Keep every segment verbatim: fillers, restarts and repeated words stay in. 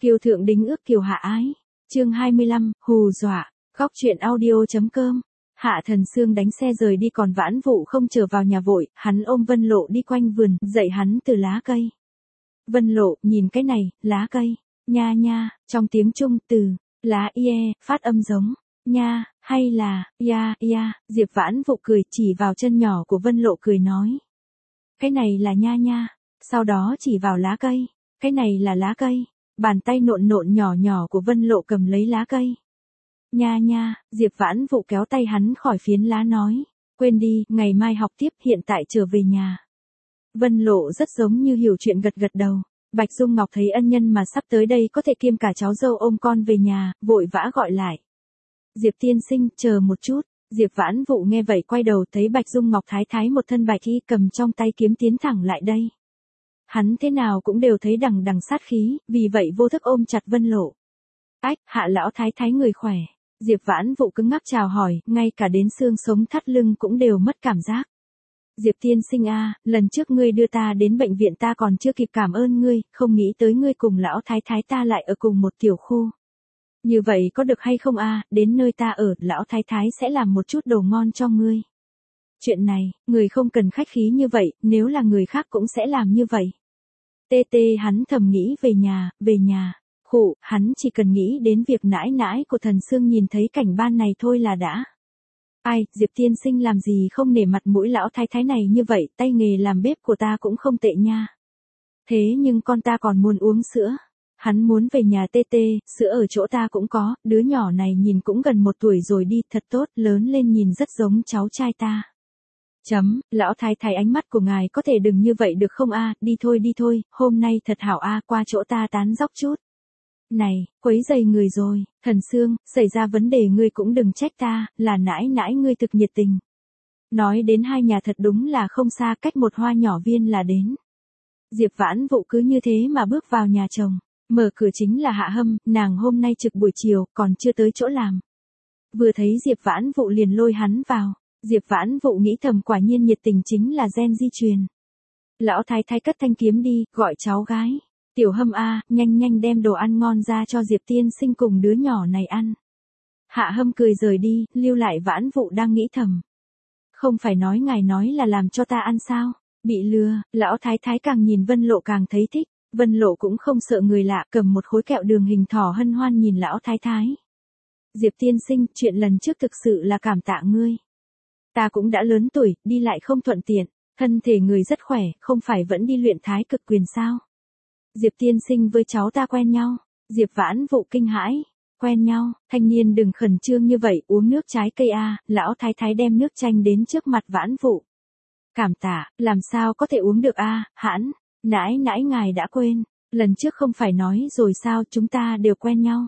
Kiều thượng đính ước kiều hạ ái. Chương hai mươi lăm, hù dọa. Góc truyện audio.com. Hạ Thần Sương đánh xe rời đi, còn Vãn Vụ không trở vào nhà vội, hắn ôm Vân Lộ đi quanh vườn, dạy hắn từ lá cây. Vân Lộ, nhìn cái này, lá cây. Nha nha, trong tiếng Trung từ, lá ie, phát âm giống, nha, hay là, ya, ya, Diệp Vãn Vụ cười chỉ vào chân nhỏ của Vân Lộ cười nói. Cái này là nha nha, sau đó chỉ vào lá cây, cái này là lá cây, bàn tay nộn nộn nhỏ nhỏ của Vân Lộ cầm lấy lá cây. Nha nha, Diệp Vãn Vụ kéo tay hắn khỏi phiến lá nói, quên đi, ngày mai học tiếp, hiện tại trở về nhà. Vân Lộ rất giống như hiểu chuyện gật gật đầu. Bạch Dung Ngọc thấy ân nhân mà sắp tới đây có thể kiêm cả cháu dâu ôm con về nhà, vội vã gọi lại. Diệp tiên sinh, chờ một chút. Diệp Vãn Vụ nghe vậy quay đầu thấy Bạch Dung Ngọc thái thái một thân bạch y cầm trong tay kiếm tiến thẳng lại đây. Hắn thế nào cũng đều thấy đằng đằng sát khí, vì vậy vô thức ôm chặt Vân Lộ. Ách, Hạ lão thái thái người khỏe. Diệp Vãn Vụ cứng ngắc chào hỏi, ngay cả đến xương sống thắt lưng cũng đều mất cảm giác. Diệp tiên sinh a, lần trước ngươi đưa ta đến bệnh viện ta còn chưa kịp cảm ơn ngươi, không nghĩ tới ngươi cùng lão thái thái ta lại ở cùng một tiểu khu. Như vậy có được hay không a, đến nơi ta ở, lão thái thái sẽ làm một chút đồ ngon cho ngươi. Chuyện này, người không cần khách khí như vậy, nếu là người khác cũng sẽ làm như vậy. Tê tê hắn thầm nghĩ về nhà, về nhà. Khụ, hắn chỉ cần nghĩ đến việc nãi nãi của Thần Sương nhìn thấy cảnh ban này thôi là đã. Ai, Diệp tiên sinh làm gì không nể mặt mũi lão thái thái này như vậy, tay nghề làm bếp của ta cũng không tệ nha. Thế nhưng con ta còn muốn uống sữa. Hắn muốn về nhà tê tê, sữa ở chỗ ta cũng có, đứa nhỏ này nhìn cũng gần một tuổi rồi đi, thật tốt, lớn lên nhìn rất giống cháu trai ta. Chấm, lão thái thái ánh mắt của ngài có thể đừng như vậy được không a, đi thôi đi thôi, hôm nay thật hảo a, qua chỗ ta tán dóc chút. Này, quấy rầy người rồi, Thần Sương, xảy ra vấn đề ngươi cũng đừng trách ta, là nãi nãi ngươi thực nhiệt tình. Nói đến hai nhà thật đúng là không xa, cách một hoa nhỏ viên là đến. Diệp Vãn Vụ cứ như thế mà bước vào nhà chồng, mở cửa chính là Hạ Hâm, nàng hôm nay trực buổi chiều, còn chưa tới chỗ làm. Vừa thấy Diệp Vãn Vụ liền lôi hắn vào, Diệp Vãn Vụ nghĩ thầm quả nhiên nhiệt tình chính là gen di truyền. Lão thái thái cất thanh kiếm đi, gọi cháu gái. Tiểu Hâm a, nhanh nhanh đem đồ ăn ngon ra cho Diệp tiên sinh cùng đứa nhỏ này ăn. Hạ Hâm cười rời đi, lưu lại Vãn Vụ đang nghĩ thầm. Không phải nói ngài nói là làm cho ta ăn sao? Bị lừa, lão thái thái càng nhìn Vân Lộ càng thấy thích. Vân Lộ cũng không sợ người lạ, cầm một khối kẹo đường hình thỏ hân hoan nhìn lão thái thái. Diệp tiên sinh, chuyện lần trước thực sự là cảm tạ ngươi. Ta cũng đã lớn tuổi, đi lại không thuận tiện, thân thể người rất khỏe, không phải vẫn đi luyện thái cực quyền sao? Diệp tiên sinh với cháu ta quen nhau. Diệp Vãn Vụ kinh hãi. Quen nhau, thanh niên đừng khẩn trương như vậy, uống nước trái cây a, lão thái thái đem nước chanh đến trước mặt Vãn Vụ. Cảm tạ, làm sao có thể uống được a, hãn, nãi nãi ngài đã quên, lần trước không phải nói rồi sao, chúng ta đều quen nhau.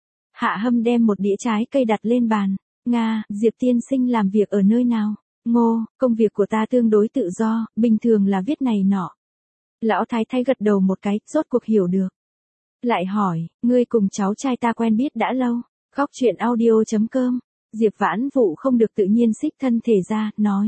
Hạ Hâm đem một đĩa trái cây đặt lên bàn. Nga, Diệp tiên sinh làm việc ở nơi nào? Ngô, công việc của ta tương đối tự do, bình thường là viết này nọ. Lão thái thái gật đầu một cái, rốt cuộc hiểu được. Lại hỏi, ngươi cùng cháu trai ta quen biết đã lâu. Góc truyện audio.com. Diệp Vãn Vụ không được tự nhiên xích thân thể ra, nói.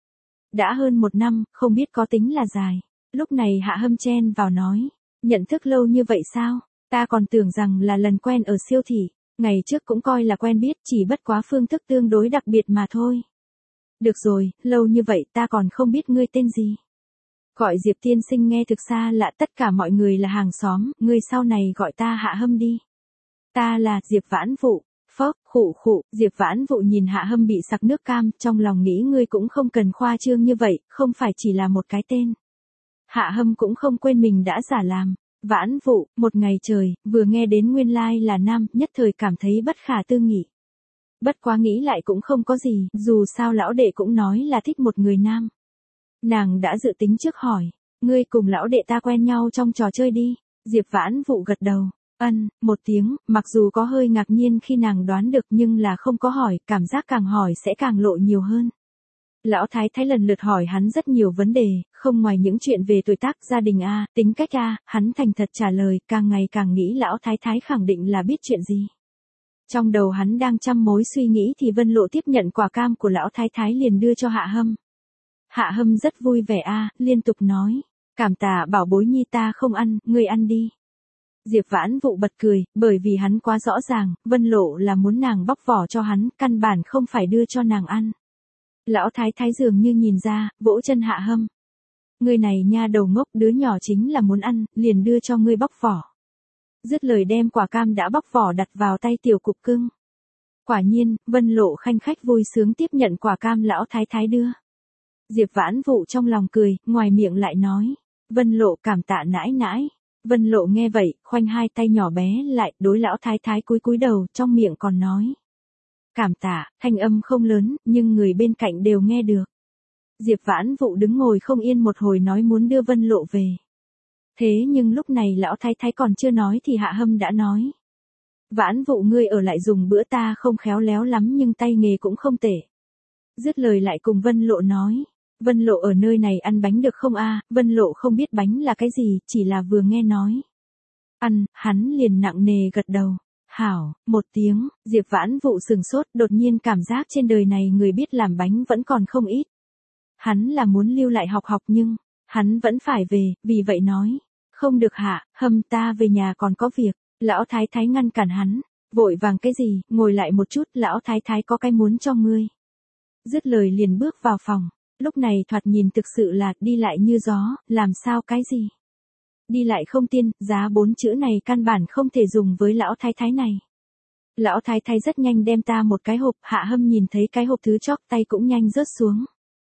Đã hơn một năm, không biết có tính là dài. Lúc này Hạ Hâm chen vào nói. Nhận thức lâu như vậy sao? Ta còn tưởng rằng là lần quen ở siêu thị. Ngày trước cũng coi là quen biết, chỉ bất quá phương thức tương đối đặc biệt mà thôi. Được rồi, lâu như vậy ta còn không biết ngươi tên gì. Gọi Diệp tiên sinh nghe thực xa lạ, tất cả mọi người là hàng xóm, ngươi sau này gọi ta Hạ Hâm đi. Ta là Diệp Vãn Vụ. Phốc, khụ khụ, Diệp Vãn Vụ nhìn Hạ Hâm bị sặc nước cam, trong lòng nghĩ ngươi cũng không cần khoa trương như vậy, không phải chỉ là một cái tên. Hạ Hâm cũng không quên mình đã giả làm. Vãn Vụ, một ngày trời, vừa nghe đến nguyên lai là nam, nhất thời cảm thấy bất khả tư nghị. Bất quá nghĩ lại cũng không có gì, dù sao lão đệ cũng nói là thích một người nam. Nàng đã dự tính trước hỏi, ngươi cùng lão đệ ta quen nhau trong trò chơi đi. Diệp Vãn Vụ gật đầu, ân, một tiếng, mặc dù có hơi ngạc nhiên khi nàng đoán được nhưng là không có hỏi, cảm giác càng hỏi sẽ càng lộ nhiều hơn. Lão thái thái lần lượt hỏi hắn rất nhiều vấn đề, không ngoài những chuyện về tuổi tác, gia đình a, tính cách a, hắn thành thật trả lời, càng ngày càng nghĩ lão thái thái khẳng định là biết chuyện gì. Trong đầu hắn đang trăm mối suy nghĩ thì Vân Lộ tiếp nhận quả cam của lão thái thái liền đưa cho Hạ Hâm. Hạ Hâm rất vui vẻ a, liên tục nói, cảm tạ bảo bối nhi ta không ăn, ngươi ăn đi. Diệp Vãn Vụ bật cười, bởi vì hắn quá rõ ràng, Vân Lộ là muốn nàng bóc vỏ cho hắn, căn bản không phải đưa cho nàng ăn. Lão thái thái dường như nhìn ra, vỗ chân Hạ Hâm. Ngươi này nha đầu ngốc, đứa nhỏ chính là muốn ăn, liền đưa cho ngươi bóc vỏ. Dứt lời đem quả cam đã bóc vỏ đặt vào tay tiểu cục cưng. Quả nhiên, Vân Lộ khanh khách vui sướng tiếp nhận quả cam lão thái thái đưa. Diệp Vãn Vụ trong lòng cười, ngoài miệng lại nói. Vân Lộ cảm tạ nãi nãi. Vân Lộ nghe vậy, khoanh hai tay nhỏ bé lại, đối lão thái thái cúi cúi đầu, trong miệng còn nói. Cảm tạ, thanh âm không lớn, nhưng người bên cạnh đều nghe được. Diệp Vãn Vụ đứng ngồi không yên một hồi nói muốn đưa Vân Lộ về. Thế nhưng lúc này lão thái thái còn chưa nói thì Hạ Hâm đã nói. Vãn Vụ ngươi ở lại dùng bữa, ta không khéo léo lắm nhưng tay nghề cũng không tệ. Dứt lời lại cùng Vân Lộ nói. Vân Lộ ở nơi này ăn bánh được không a? Vân Lộ không biết bánh là cái gì, chỉ là vừa nghe nói. Ăn, hắn liền nặng nề gật đầu. Hảo, một tiếng, Diệp Vãn Vụ sừng sốt, đột nhiên cảm giác trên đời này người biết làm bánh vẫn còn không ít. Hắn là muốn lưu lại học học nhưng, hắn vẫn phải về, vì vậy nói. Không được Hạ Hâm, ta về nhà còn có việc. Lão thái thái ngăn cản hắn. Vội vàng cái gì, ngồi lại một chút, lão thái thái có cái muốn cho ngươi. Dứt lời liền bước vào phòng. Lúc này thoạt nhìn thực sự là đi lại như gió, làm sao cái gì. Đi lại không tiên, giá bốn chữ này căn bản không thể dùng với lão thái thái này. Lão thái thái rất nhanh đem ta một cái hộp, Hạ Hâm nhìn thấy cái hộp thứ chóp tay cũng nhanh rớt xuống.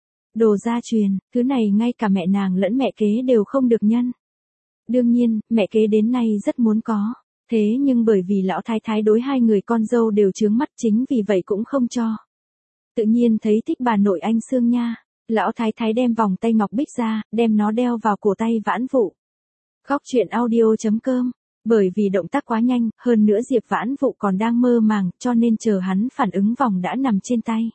Đồ gia truyền, thứ này ngay cả mẹ nàng lẫn mẹ kế đều không được nhân. Đương nhiên, mẹ kế đến nay rất muốn có. Thế nhưng bởi vì lão thái thái đối hai người con dâu đều chướng mắt, chính vì vậy cũng không cho. Tự nhiên thấy thích bà nội anh Sương nha. Lão thái thái đem vòng tay ngọc bích ra, đem nó đeo vào cổ tay Vãn Vụ. Góc truyện audio chấm com. Bởi vì động tác quá nhanh, hơn nữa Diệp Vãn Vụ còn đang mơ màng, cho nên chờ hắn phản ứng vòng đã nằm trên tay.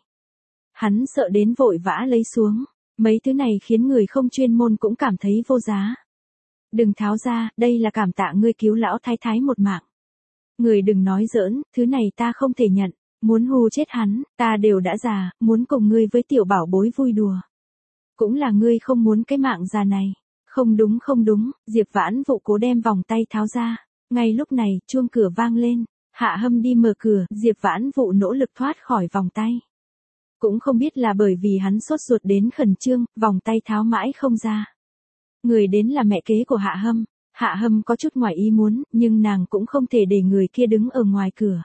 Hắn sợ đến vội vã lấy xuống. Mấy thứ này khiến người không chuyên môn cũng cảm thấy vô giá. Đừng tháo ra, đây là cảm tạ ngươi cứu lão thái thái một mạng. Người đừng nói giỡn, thứ này ta không thể nhận. Muốn hù chết hắn, ta đều đã già, muốn cùng ngươi với tiểu bảo bối vui đùa. Cũng là ngươi không muốn cái mạng già này. Không đúng không đúng, Diệp Vãn Vụ cố đem vòng tay tháo ra. Ngay lúc này, chuông cửa vang lên. Hạ Hâm đi mở cửa, Diệp Vãn Vụ nỗ lực thoát khỏi vòng tay. Cũng không biết là bởi vì hắn sốt ruột đến khẩn trương, vòng tay tháo mãi không ra. Người đến là mẹ kế của Hạ Hâm. Hạ Hâm có chút ngoài ý muốn, nhưng nàng cũng không thể để người kia đứng ở ngoài cửa.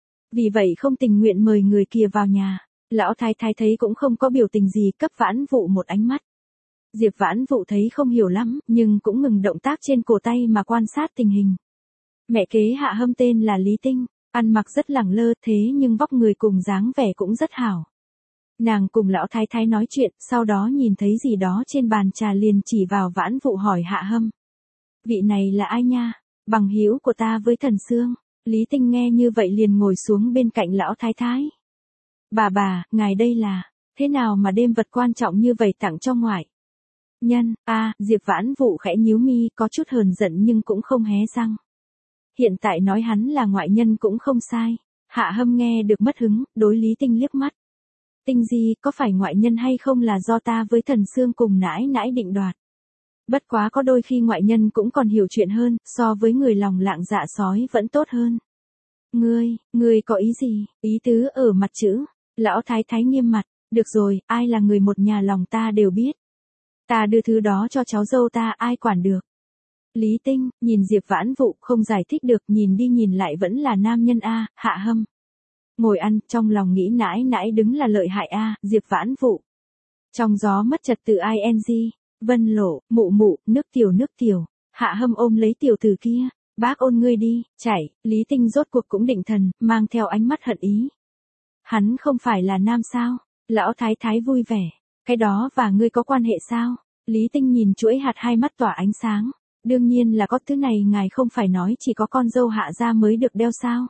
Vì vậy không tình nguyện mời người kia vào nhà. Lão thái thái thấy cũng không có biểu tình gì, cấp Vãn Vụ một ánh mắt. Diệp Vãn Vụ thấy không hiểu lắm, nhưng cũng ngừng động tác trên cổ tay mà quan sát tình hình. Mẹ kế Hạ Hâm tên là Lý Tinh, ăn mặc rất lẳng lơ thế nhưng vóc người cùng dáng vẻ cũng rất hảo. Nàng cùng lão thái thái nói chuyện, sau đó nhìn thấy gì đó trên bàn trà liền chỉ vào Vãn Vụ hỏi Hạ Hâm. Vị này là ai nha? Bằng hữu của ta với Thần Sương. Lý Tinh nghe như vậy liền ngồi xuống bên cạnh lão thái thái. Bà bà, ngài đây là, thế nào mà đem vật quan trọng như vậy tặng cho ngoại nhân? A, Diệp Vãn Vụ khẽ nhíu mi, có chút hờn giận nhưng cũng không hé răng. Hiện tại nói hắn là ngoại nhân cũng không sai. Hạ Hâm nghe được mất hứng, đối Lý Tinh liếc mắt. Tinh gì, có phải ngoại nhân hay không là do ta với Thần Sương cùng nãi nãi định đoạt. Bất quá có đôi khi ngoại nhân cũng còn hiểu chuyện hơn, so với người lòng lạng dạ sói vẫn tốt hơn. Ngươi, ngươi có ý gì? Ý tứ ở mặt chữ. Lão thái thái nghiêm mặt. Được rồi, ai là người một nhà lòng ta đều biết. Ta đưa thứ đó cho cháu dâu ta, ai quản được. Lý Tinh, nhìn Diệp Vãn Vụ không giải thích được, nhìn đi nhìn lại vẫn là nam nhân a. Hạ Hâm. Ngồi ăn, trong lòng nghĩ nãi nãi đứng là lợi hại a. Diệp Vãn Vụ. Trong gió mất trật tự ing. Vân Lộ, mụ mụ, nước tiểu nước tiểu. Hạ Hâm ôm lấy tiểu tử kia. Bác ôn ngươi đi, chảy. Lý Tinh rốt cuộc cũng định thần, mang theo ánh mắt hận ý. Hắn không phải là nam sao? Lão thái thái vui vẻ. Cái đó và ngươi có quan hệ sao? Lý Tinh nhìn chuỗi hạt hai mắt tỏa ánh sáng. Đương nhiên là có, thứ này ngài không phải nói chỉ có con dâu Hạ gia mới được đeo sao?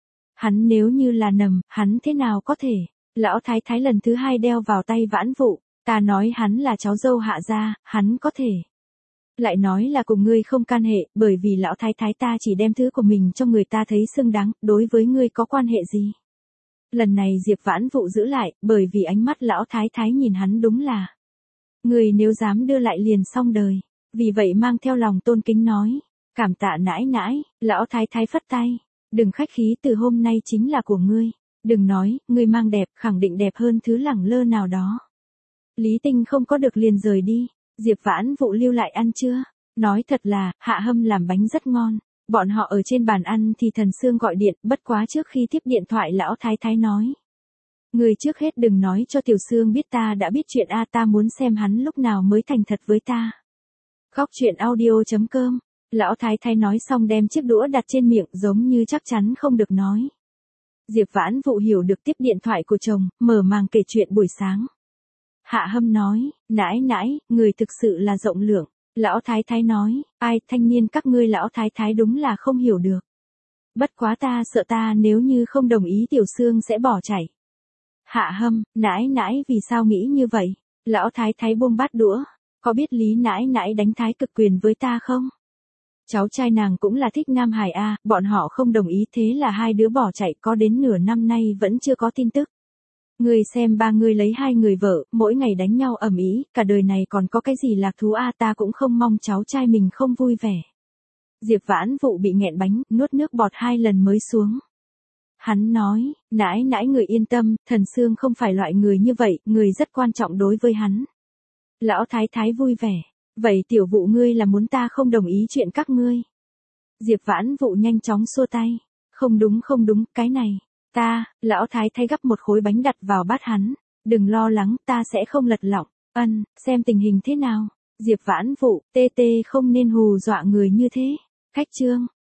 Hắn nếu như là nầm, hắn thế nào có thể? Lão thái thái lần thứ hai đeo vào tay Vãn Vụ. Ta nói hắn là cháu dâu Hạ gia, hắn có thể. Lại nói là cùng ngươi không can hệ, bởi vì lão thái thái ta chỉ đem thứ của mình cho người ta thấy xứng đáng, đối với ngươi có quan hệ gì? Lần này Diệp Vãn Vụ giữ lại, bởi vì ánh mắt lão thái thái nhìn hắn đúng là. Ngươi nếu dám đưa lại liền xong đời. Vì vậy mang theo lòng tôn kính nói. Cảm tạ nãi nãi, lão thái thái phất tay. Đừng khách khí, từ hôm nay chính là của ngươi. Đừng nói, ngươi mang đẹp, khẳng định đẹp hơn thứ lẳng lơ nào đó. Lý Tinh không có được liền rời đi. Diệp Vãn Vụ lưu lại ăn trưa. Nói thật là, Hạ Hâm làm bánh rất ngon. Bọn họ ở trên bàn ăn thì Thần Sương gọi điện, bất quá trước khi tiếp điện thoại lão thái thái nói. Người trước hết đừng nói cho Tiểu Sương biết ta đã biết chuyện a, ta muốn xem hắn lúc nào mới thành thật với ta. Góc truyện audio chấm com. Lão thái thái nói xong đem chiếc đũa đặt trên miệng giống như chắc chắn không được nói. Diệp Vãn Vụ hiểu được tiếp điện thoại của chồng, mở màng kể chuyện buổi sáng. Hạ Hâm nói, nãi nãi, người thực sự là rộng lượng. Lão thái thái nói, ai, thanh niên các ngươi lão thái thái đúng là không hiểu được. Bất quá ta sợ ta nếu như không đồng ý Tiểu Sương sẽ bỏ chạy. Hạ Hâm, nãi nãi vì sao nghĩ như vậy? Lão thái thái buông bát đũa, có biết Lý nãi nãi đánh thái cực quyền với ta không? Cháu trai nàng cũng là thích Nam Hải a, bọn họ không đồng ý thế là hai đứa bỏ chạy, có đến nửa năm nay vẫn chưa có tin tức. Người xem ba người lấy hai người vợ, mỗi ngày đánh nhau ầm ĩ, cả đời này còn có cái gì lạc thú a, ta cũng không mong cháu trai mình không vui vẻ. Diệp Vãn Vụ bị nghẹn bánh, nuốt nước bọt hai lần mới xuống. Hắn nói, nãi nãi người yên tâm, Thần Sương không phải loại người như vậy, người rất quan trọng đối với hắn. Lão thái thái vui vẻ, vậy Tiểu Vụ ngươi là muốn ta không đồng ý chuyện các ngươi. Diệp Vãn Vụ nhanh chóng xua tay, không đúng không đúng, cái này, ta, lão thái thái gắp một khối bánh đặt vào bát hắn, đừng lo lắng, ta sẽ không lật lọng, ân, xem tình hình thế nào. Diệp Vãn Vụ, tê tê không nên hù dọa người như thế. Khách trương.